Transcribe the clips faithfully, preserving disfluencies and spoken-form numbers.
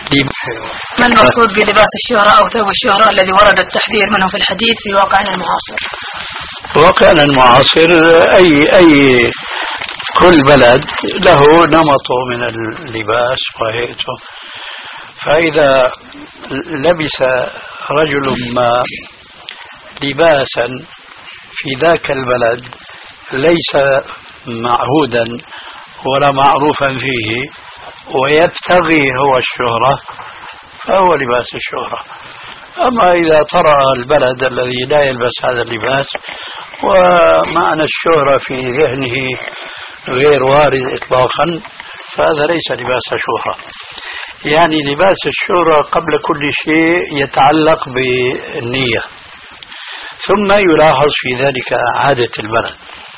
ما المقصود بلباس الشهرة أو ثوب الشهرة الذي ورد التحذير منه في الحديث في واقعنا المعاصر؟ واقعنا المعاصر أي أي كل بلد له نمطه من اللباس وهيئته، فإذا لبس رجل ما لباسا في ذاك البلد ليس معهودا ولا معروفا فيه ويبتغي هو الشهرة فهو لباس الشهرة. أما إذا طرأ البلد الذي لا يلبس هذا اللباس ومعنى الشهرة في ذهنه غير وارد إطلاقا فهذا ليس لباس شهرة. يعني لباس الشهرة قبل كل شيء يتعلق بالنية، ثم يلاحظ في ذلك عادة البلد.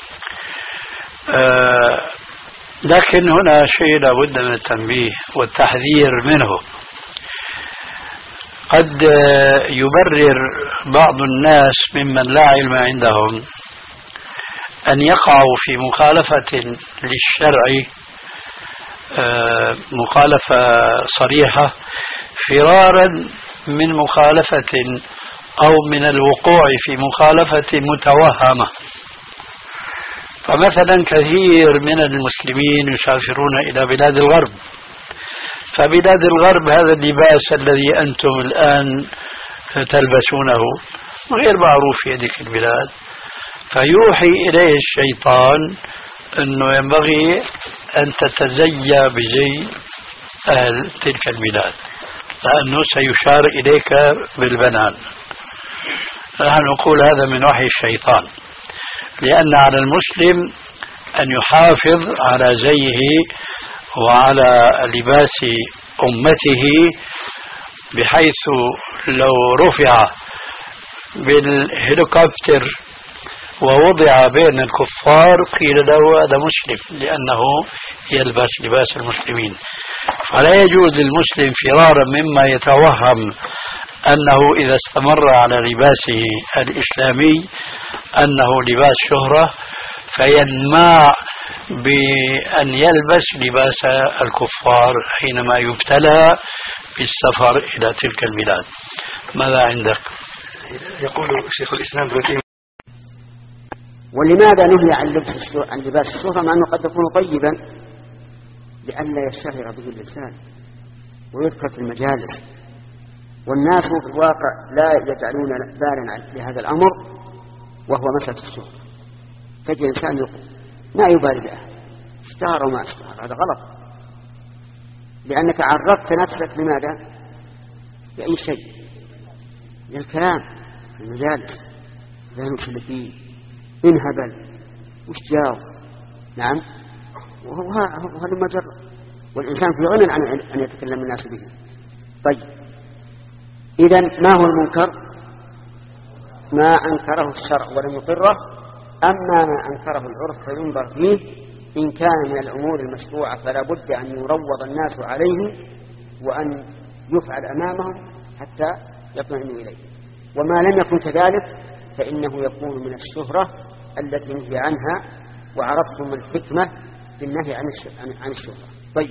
آه لكن هنا شيء لابد من التنبيه والتحذير منه. قد يبرر بعض الناس ممن لا علم عندهم أن يقعوا في مخالفة للشرع مخالفة صريحة فرارا من مخالفة أو من الوقوع في مخالفة متوهمة. فمثلا كثير من المسلمين يسافرون إلى بلاد الغرب، فبلاد الغرب هذا اللباس الذي أنتم الآن تلبسونه غير معروف في هذه البلاد، فيوحي إليه الشيطان أنه ينبغي أن تتزيى بزي أهل تلك البلاد لأنه سيشار إليك بالبنان. نحن نقول هذا من وحي الشيطان، لأن على المسلم أن يحافظ على زيه وعلى لباس أمته، بحيث لو رفع بالهليكوبتر ووضع بين الكفار قيل له هذا مسلم لأنه يلبس لباس المسلمين. فلا يجوز للمسلم فرارا مما يتوهم أنه إذا استمر على لباسه الإسلامي أنه لباس شهرة فينماع بأن يلبس لباس الكفار حينما يبتلى بالسفر إلى تلك البلاد. ماذا عندك؟ يقول شيخ الإسلام ابن تيمية: ولماذا نهي عن لبس عن لباس الشهرة مع أنه قد يكون طيبا؟ لئلا يشتهر به اللسان ويذكر في المجالس، والناس في الواقع لا يجعلون بالا لهذا الأمر وهو مسألة الشهرة. تجد إنسان ما يبالي بأحد اشتهر وما اشتهر، هذا غلط، لأنك عرضت نفسك لماذا؟ لأي شيء، للكلام في المجالس، فهمش اللي فيه انهبل وش جاو. نعم، وهذا مجرد، والإنسان في غنى عن أن يتكلم الناس به. طيب، إذن ما هو المنكر؟ ما أنكره الشرع ولم يقره، أما ما أنكره العرف فينظر فيه. إن كان من الأمور المشروعة فلا بد أن يروض الناس عليه وأن يفعل أمامهم حتى يطمئنوا إليه، وما لم يكن كذلك فإنه يكون من الشهرة التي نهي عنها، وعرفتم الحكمة في النهي عن الشهرة. طيب،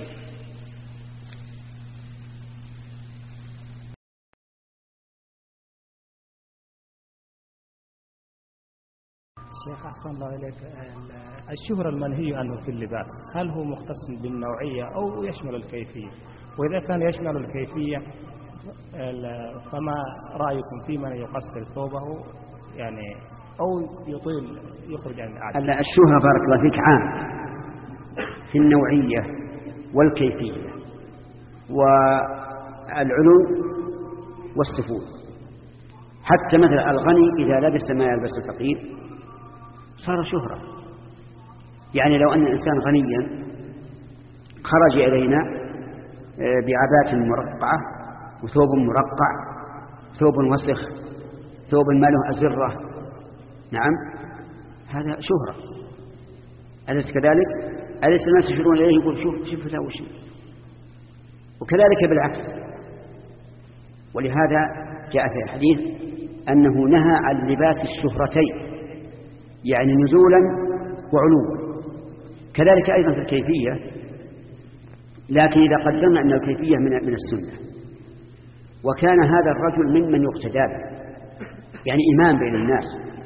شيخ أحسن الله إليك، الشهرة المنهي عنه في اللباس هل هو مختص بالنوعية أو يشمل الكيفية؟ وإذا كان يشمل الكيفية فما رأيكم في من يقصر ثوبه يعني أو يطيل يخرج عن العادة؟ الشهرة بارك الله فيك عام في النوعية والكيفية والعلو والسفول. حتى مثل الغني إذا لبس ما يلبس الفقير صار شهرة. يعني لو أن الإنسان غنيا خرج إلينا بعباءة مرقعة وثوب مرقع، ثوب وسخ، ثوب ما له أزرة، نعم، هذا شهرة. أليس كذلك؟ أليس الناس يشيرون إليه يقول شوف شوف له شيء؟ وكذلك بالعكس. ولهذا جاء في الحديث أنه نهى عن لباس الشهرتين، يعني نزولا وعلوا. كذلك أيضا في الكيفية، لكن إذا قدرنا أن الكيفية من من السنة وكان هذا الرجل ممن يقتدى به، يعني إمام بين الناس،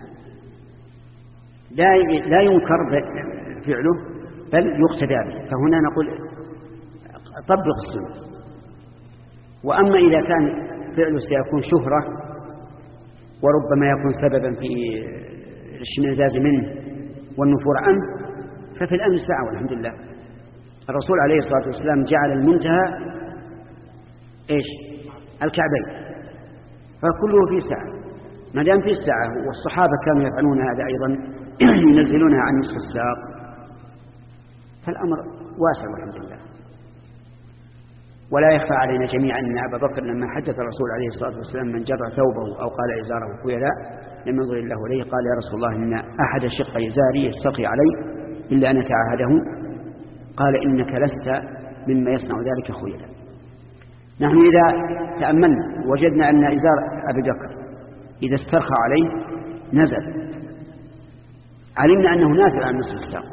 لا لا ينكر فعله بل يقتدى به، فهنا نقول طبق السنة. وأما إذا كان فعله سيكون شهرة وربما يكون سببا في الاشمئزاز منه والنفور عنه، ففي الأمر ساعة والحمد لله. الرسول عليه الصلاة والسلام جعل المنتهى إيش؟ الكعبين، فكله في ساعة، ما دام في ساعة. والصحابة كانوا يفعلون هذا أيضا، ينزلونها عن نصف الساق، فالأمر واسع والحمد لله. ولا يخفى علينا جميعا أن أبا بكر لما حدث الرسول عليه الصلاة والسلام من جر ثوبه أو قال إزاره خيلاء لم ينظر الله إليه قال يا رسول الله إن أحد شق إزاري يستقي علي إلا أن أتعاهده، قال إنك لست مما يصنع ذلك خيلاء. نحن إذا تأملنا وجدنا أن إزار أبي بكر إذا استرخى عليه نزل، علمنا أنه نازل عن نصف الساق،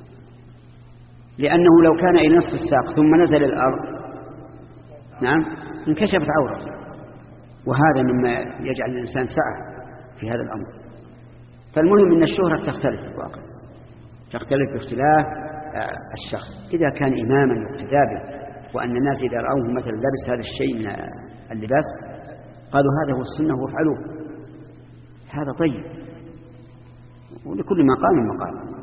لأنه لو كان إلى نصف الساق ثم نزل الأرض نعم انكشفت عورته، وهذا مما يجعل الإنسان سعة في هذا الأمر. فالمهم أن الشهرة تختلف في الواقع، تختلف باختلاف الشخص. إذا كان إماما يقتدى به وأن الناس إذا رأوه مثلا لبس هذا الشيء من اللباس قالوا هذا هو السنة وافعلوه، هذا طيب، ولكل مقام مقام.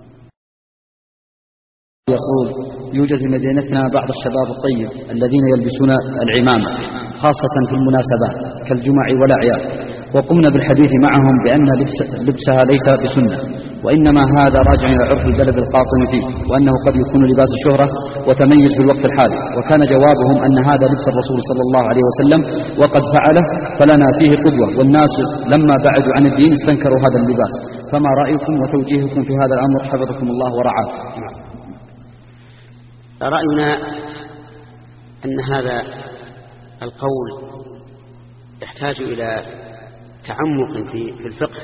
يقول يوجد في مدينتنا بعض الشباب الطيب الذين يلبسون العمامة خاصة في المناسبات كالجمع والأعياد، وقمنا بالحديث معهم بأن لبس لبسها ليس بسنة، وإنما هذا راجع إلى عرف البلد القاطن فيه، وأنه قد يكون لباس شهرة وتميز في الوقت الحالي. وكان جوابهم أن هذا لبس الرسول صلى الله عليه وسلم وقد فعله فلنا فيه قدوة، والناس لما بعدوا عن الدين استنكروا هذا اللباس. فما رأيكم وتوجيهكم في هذا الأمر حفظكم الله ورعاكم؟ رأينا أن هذا القول يحتاج إلى تعمق في الفقه،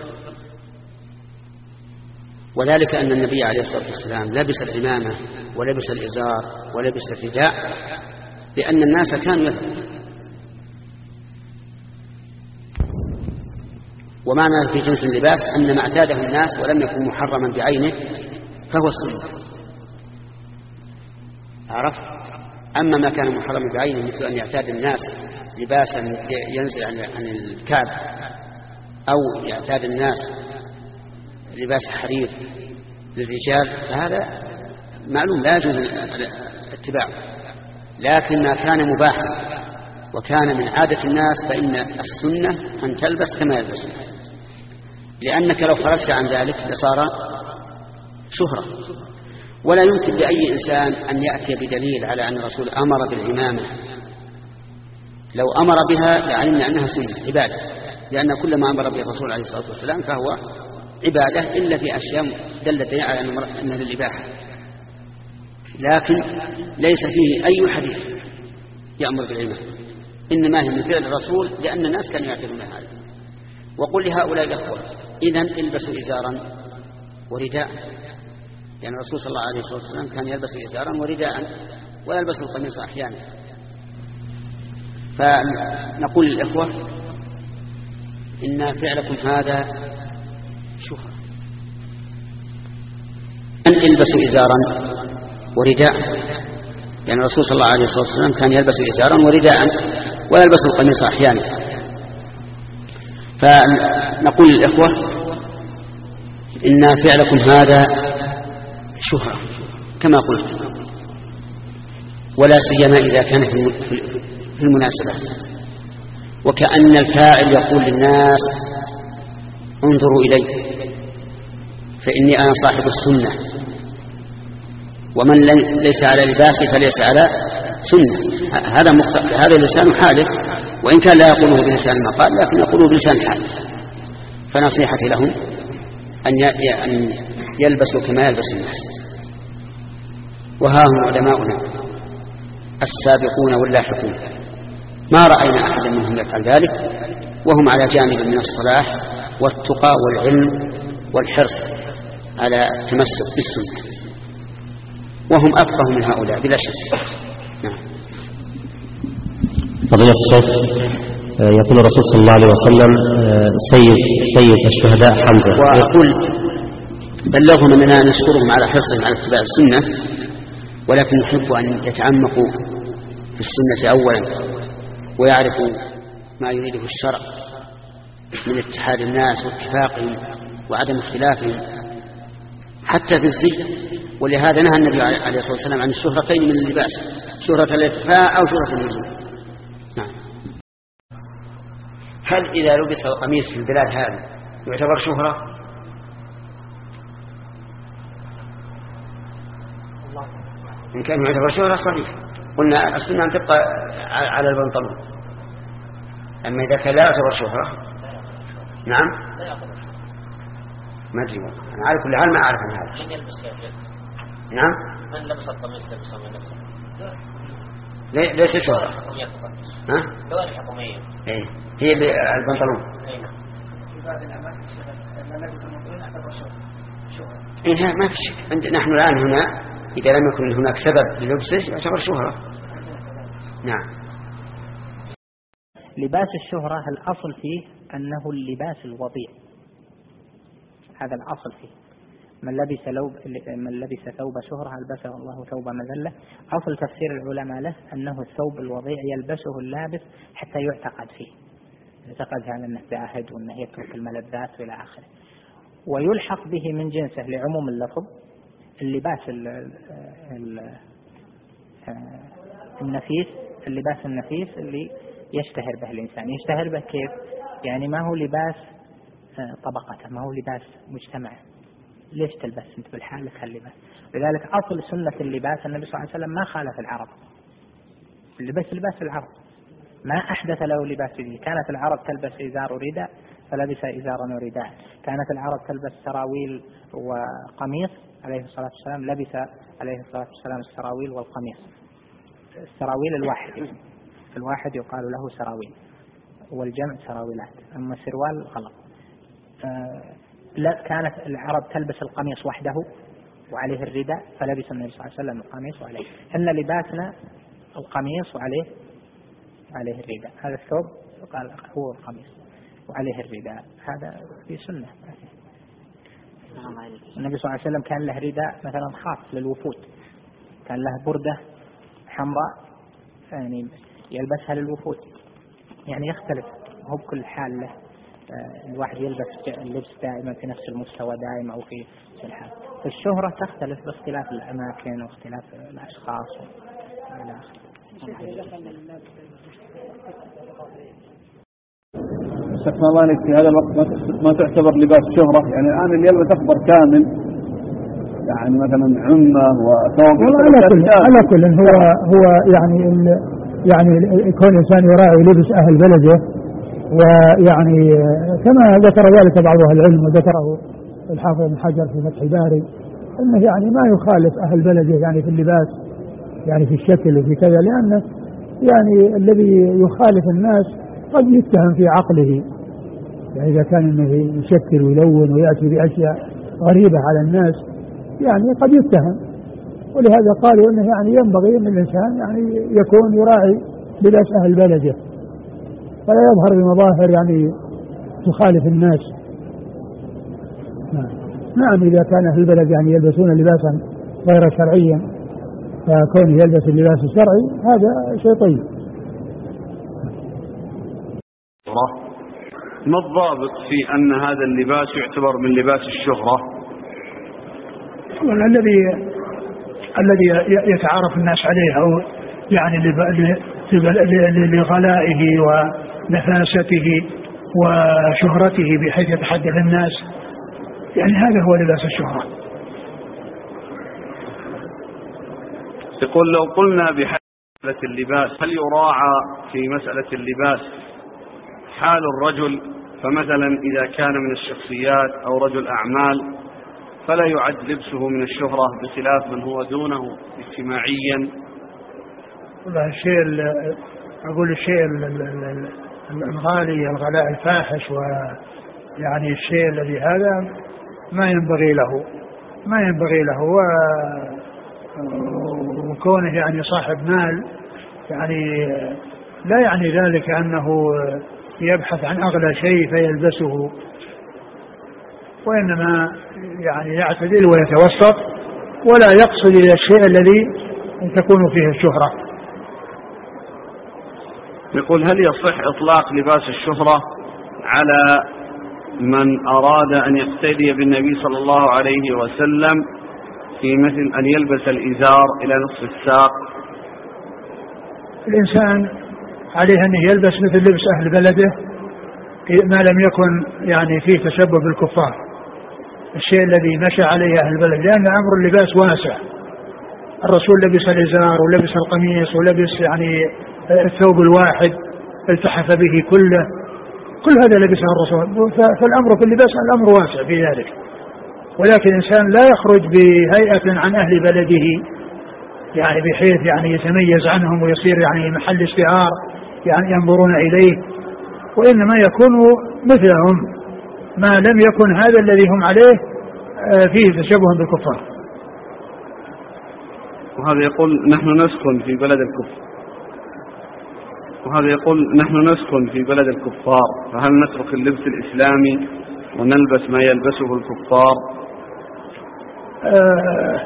وذلك أن النبي عليه الصلاة والسلام لبس العمامة ولبس الإزار ولبس الرداء لأن الناس كانوا يفعلون. ومعنى في جنس اللباس أن ما اعتاده الناس ولم يكن محرما بعينه فهو السنة، عرفت؟ أما ما كان محرما بعينه مثل أن يعتاد الناس لباسا ينزل عن الكعب، أو يعتاد الناس لباس حرير للرجال، فهذا معلوم لا يجوز اتباعه. لكن ما كان مباحا وكان من عادة الناس فإن السنة أن تلبس كما يلبس الناس، لأنك لو خرجت عن ذلك لصار شهرة. ولا يمكن لأي إنسان أن يأتي بدليل على أن الرسول أمر بالعمامة، لو أمر بها لعلمنا أنها سنة عبادة، لأن كل ما أمر به الرسول عليه الصلاة والسلام فهو عبادة إلا في أشياء دلت على أنها للإباحة، لكن ليس فيه أي حديث يأمر بالعمامة، إنما هي من فعل الرسول لأن الناس كانوا يعتدون هذا. وقل لهؤلاء الأخوة إذن البسوا إزارا ورداء، يعني الرسول صلى الله عليه وسلم كان يلبس إزارا ورداء ويلبس القميص أحيانا. فنقول للإخوة إن فعلكم هذا شهرة، أن البسوا إزارا ورداء، يعني الرسول صلى الله عليه وسلم كان يلبس إزارا ورداء ويلبس القميص أحيانا. فنقول للإخوة إن فعلكم هذا شهرة كما قلت، ولا سيما إذا كان في المناسبات، وكأن الفاعل يقول للناس انظروا إلي فإني أنا صاحب السنة، ومن ليس على لباسي فليس على سنة. هذا هذا لسان حاله، وإن كان لا يقوله بلسان المقال لكن يقوله بلسان حاله. فنصيحتي لهم أن يلبسوا كما يلبس الناس. وها هم علماؤنا السابقون واللاحقون ما رأينا أحدا منهم يفعل ذلك، وهم على جانب من الصلاح والتقى والعلم والحرص على التمسك بالسنة، وهم أفقه من هؤلاء بلا شك. نعم. فضيلة الشيخ، يقول الرسول صلى الله عليه وسلم سيد سيد الشهداء حمزة، ويقول بلغهم أننا نشكرهم على حرصهم على اتباع السنة، ولكن نحب أن يتعمقوا في السنة أولا ويعرفوا ما يريده الشرع من اتحاد الناس واتفاقهم وعدم اختلافهم حتى في الزي. ولهذا نهى النبي عليه الصلاة والسلام عن الشهرتين من اللباس، شهرة الإخفاء أو شهرة النزول. نعم. هل إذا لبس القميص في البلاد هذه يعتبر شهرة؟ إن كان يعتبر شهرة صحيح، قلنا السنة أن تبقى على البنطلون، أما إذا كان لا يعتبر شهرة نعم ما أدري، أنا على كل حال ما أعرف عن هذا. من يلبس يا شيخ؟ نعم. من لبس القميص لبسه من لبسه؟ ليس شهرة. ها؟ دوائر حكومية. إيه هي البنطلون. أي نعم. إيه ما في شيء. عندنا نحن الآن هنا إذا لم يكن هناك سبب للبسه يعتبر شهرة. نعم. لباس الشهرة الأصل فيه أنه اللباس الوضيع، هذا الأصل فيه. من لبس لوب من لبس ثوب شهرة ألبسه الله ثوب مذلة. أصل تفسير العلماء له أنه الثوب الوضيع يلبسه اللابس حتى يعتقد فيه، يعتقد على أنه زاهد وأنه يترك الملذات وإلى آخره. ويلحق به من جنسه لعموم اللفظ اللباس النفيس، اللباس النفيس اللي يشتهر به الإنسان. يشتهر به كيف؟ يعني ما هو لباس طبقته، ما هو لباس مجتمع. ليش تلبس أنت بالحال لك هاللباس؟ لذلك أصل سنة اللباس النبي صلى الله عليه وسلم ما خالف العرب، اللباس لباس العرب، ما أحدث له لباس جديد. كانت العرب تلبس إزار ورداء فلبس إزارا ورداء، كانت العرب تلبس سراويل وقميص، عليه الصلاة والسلام لبس عليه الصلاة والسلام السراويل والقميص. السراويل الواحد الواحد يقال له سراويل والجمع سراويلات، أما السروال غلط. آه لا، كانت العرب تلبس القميص وحده وعليه الرداء فلبس النبي صلى الله عليه وسلم القميص وعليه. إن لباسنا القميص وعليه عليه الرداء، هذا الثوب قال هو القميص وعليه الرداء، هذا في سنة. النبي صلى الله عليه وسلم كان له رداء مثلا خاص للوفود، كان له بردة حمراء يعني يلبسها للوفود، يعني يختلف هو بكل حال له. الواحد يلبس اللبس دائما في نفس المستوى دائما أو في الحال. الشهرة تختلف باختلاف الأماكن واختلاف الأشخاص وإلى آخره. شكرا الله لك. في هذا الوقت ما تعتبر لباس شهرة، يعني الآن اللي يلبس أخضر كامل يعني مثلا عمة وثوب. على كل على كل هو هو يعني يعني كل إنسان يراعي لبس أهل بلده، ويعني كما ذكر ذلك بعض أهل العلم وذكره الحافظ ابن حجر في فتح الباري أنه يعني ما يخالف أهل بلده يعني في اللباس يعني في الشكل وفي كذا، لأنه يعني الذي يخالف الناس قد يتهم في عقله، يعني إذا كان انه يشكل ويلون ويأتي بأشياء غريبة على الناس يعني قد يتهم. ولهذا قالوا انه يعني ينبغي ان الانسان يعني يكون يراعي لباس اهل بلده فلا يظهر بمظاهر يعني تخالف الناس. نعم. نعم اذا كان اهل البلد يعني يلبسون لباسا غير شرعيا فكونه يلبس اللباس الشرعي هذا شيء طيب. ما الضابط في أن هذا اللباس يعتبر من لباس الشهرة؟ الذي الذي يتعارف الناس عليه أو يعني لغلائه ونفاسته وشهرته بحيث يتحدث الناس، يعني هذا هو لباس الشهرة. يقول لو قلنا بحالة اللباس هل يراعى في مسألة اللباس حال الرجل؟ فمثلا إذا كان من الشخصيات أو رجل أعمال فلا يعد لبسه من الشهرة بخلاف من هو دونه اجتماعيا. والله الشيء أقول الشيء الغالي الغلاء الفاحش ويعني الشيء الذي هذا ما ينبغي له ما ينبغي له وكونه يعني صاحب مال يعني لا يعني ذلك أنه يبحث عن أغلى شيء فيلبسه، وإنما يعني يعتدل ويتوسط ولا يقصد إلى الشيء الذي تكون فيه الشهرة. يقول هل يصح إطلاق لباس الشهرة على من أراد أن يقتدي بالنبي صلى الله عليه وسلم في مثل أن يلبس الإزار إلى نصف الساق؟ الإنسان عليه أن يلبس مثل لبس أهل بلده ما لم يكن يعني فيه تشبه بالكفار، الشيء الذي مشى عليه أهل البلد، لأن أمر اللباس واسع. الرسول لبس الإزار ولبس القميص ولبس يعني الثوب الواحد التحف به كله، كل هذا لبسه الرسول. فالأمر في اللباس الأمر واسع في ذلك، ولكن الإنسان لا يخرج بهيئة عن أهل بلده يعني بحيث يعني يتميز عنهم ويصير يعني محل اشتهار يعني ينظرون إليه، وإنما يكون مثلهم ما لم يكن هذا الذي هم عليه فيه تشبه بالكفار. وهذا يقول نحن نسكن في بلد الكفار وهذا يقول نحن نسكن في بلد الكفار، فهل نترك اللبس الإسلامي ونلبس ما يلبسه الكفار؟ آه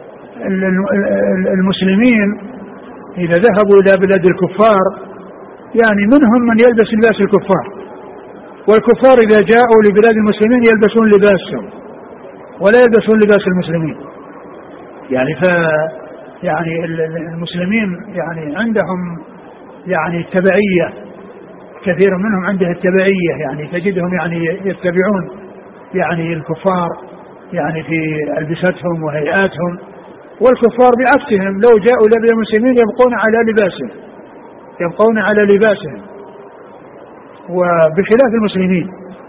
المسلمين إذا ذهبوا إلى بلاد الكفار يعني منهم من يلبس لباس الكفار، والكفار إذا جاءوا لبلاد المسلمين يلبسون لباسهم ولا يلبسون لباس المسلمين. يعني ف يعني المسلمين يعني عندهم يعني التبعية، كثير منهم عنده التبعية، يعني تجدهم يعني يتبعون يعني الكفار يعني في ألبستهم وهيئاتهم، والكفار بعكسهم لو جاءوا لبلاد المسلمين يبقون على لباسهم يبقون على لباسهم وبخلاف المسلمين.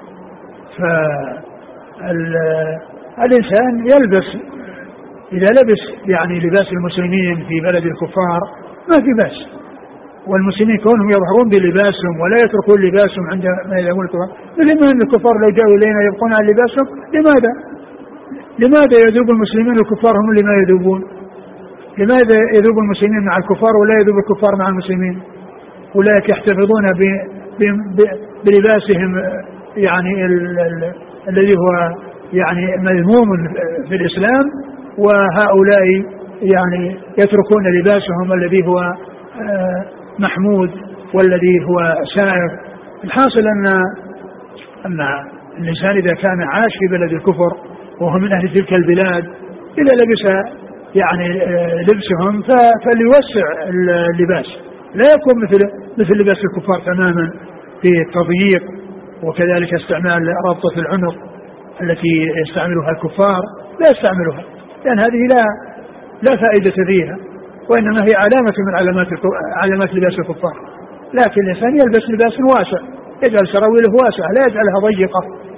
فالإنسان يلبس إذا لبس يعني لباس المسلمين في بلد الكفار ما في بأس، والمسلمين كونهم يظهرون بلباسهم ولا يتركون لباسهم عند ما يلبسون الكفار. لما أن الكفار لو جاءوا إلينا يبقون على لباسهم، لماذا لماذا يذوب المسلمين الكفار هم اللي ما يذوبون؟ لماذا يذوب المسلمين مع الكفار ولا يذوب الكفار مع المسلمين؟ أولئك يحتفظون ب... ب... ب... بلباسهم يعني ال... ال... الذي هو يعني مذموم في الإسلام، وهؤلاء يعني يتركون لباسهم الذي هو محمود والذي هو سائر. الحاصل أن أن الإنسان إذا كان عاش في بلد الكفر وهو من أهل تلك البلاد إذا لبس يعني لبسهم فليوسع اللباس، لا يكون مثل مثل لباس الكفار تماما في التضييق، وكذلك استعمال ربطة العنق التي يستعملها الكفار لا يستعملها، لأن هذه لا لا فائدة فيها، وإنما هي علامة من علامات علامات لباس الكفار. لكن الإنسان يلبس لباس واسع، يجعل سراويله واسعة لا يجعلها ضيقة